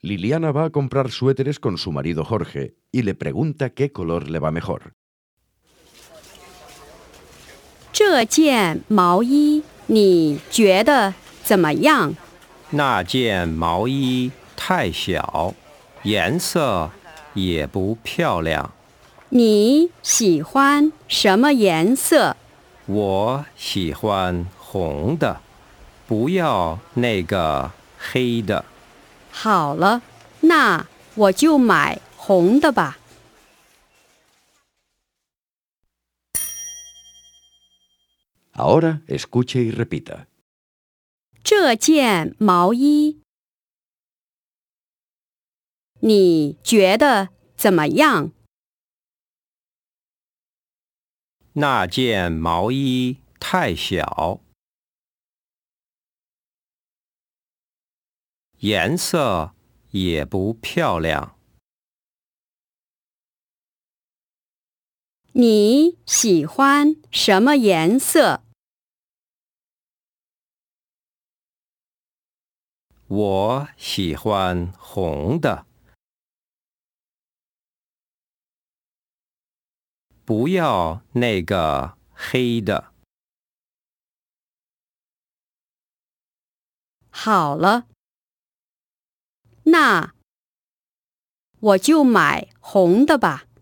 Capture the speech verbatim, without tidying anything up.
Liliana va a comprar suéteres con su marido Jorge y le pregunta qué color le va mejor. 这件毛衣你觉得怎么样？ 那件毛衣太小，颜色也不漂亮。 你喜欢什么颜色？ 我喜欢红的，不要那个黑的。 好了，那我就买红的吧。 Ahora escuche y repita. 这件毛衣你觉得怎么样？ 那件毛衣太小，颜色也不漂亮。 你喜欢什么颜色？ 我喜欢红的，不要那个黑的。 好了，那我就买红的吧。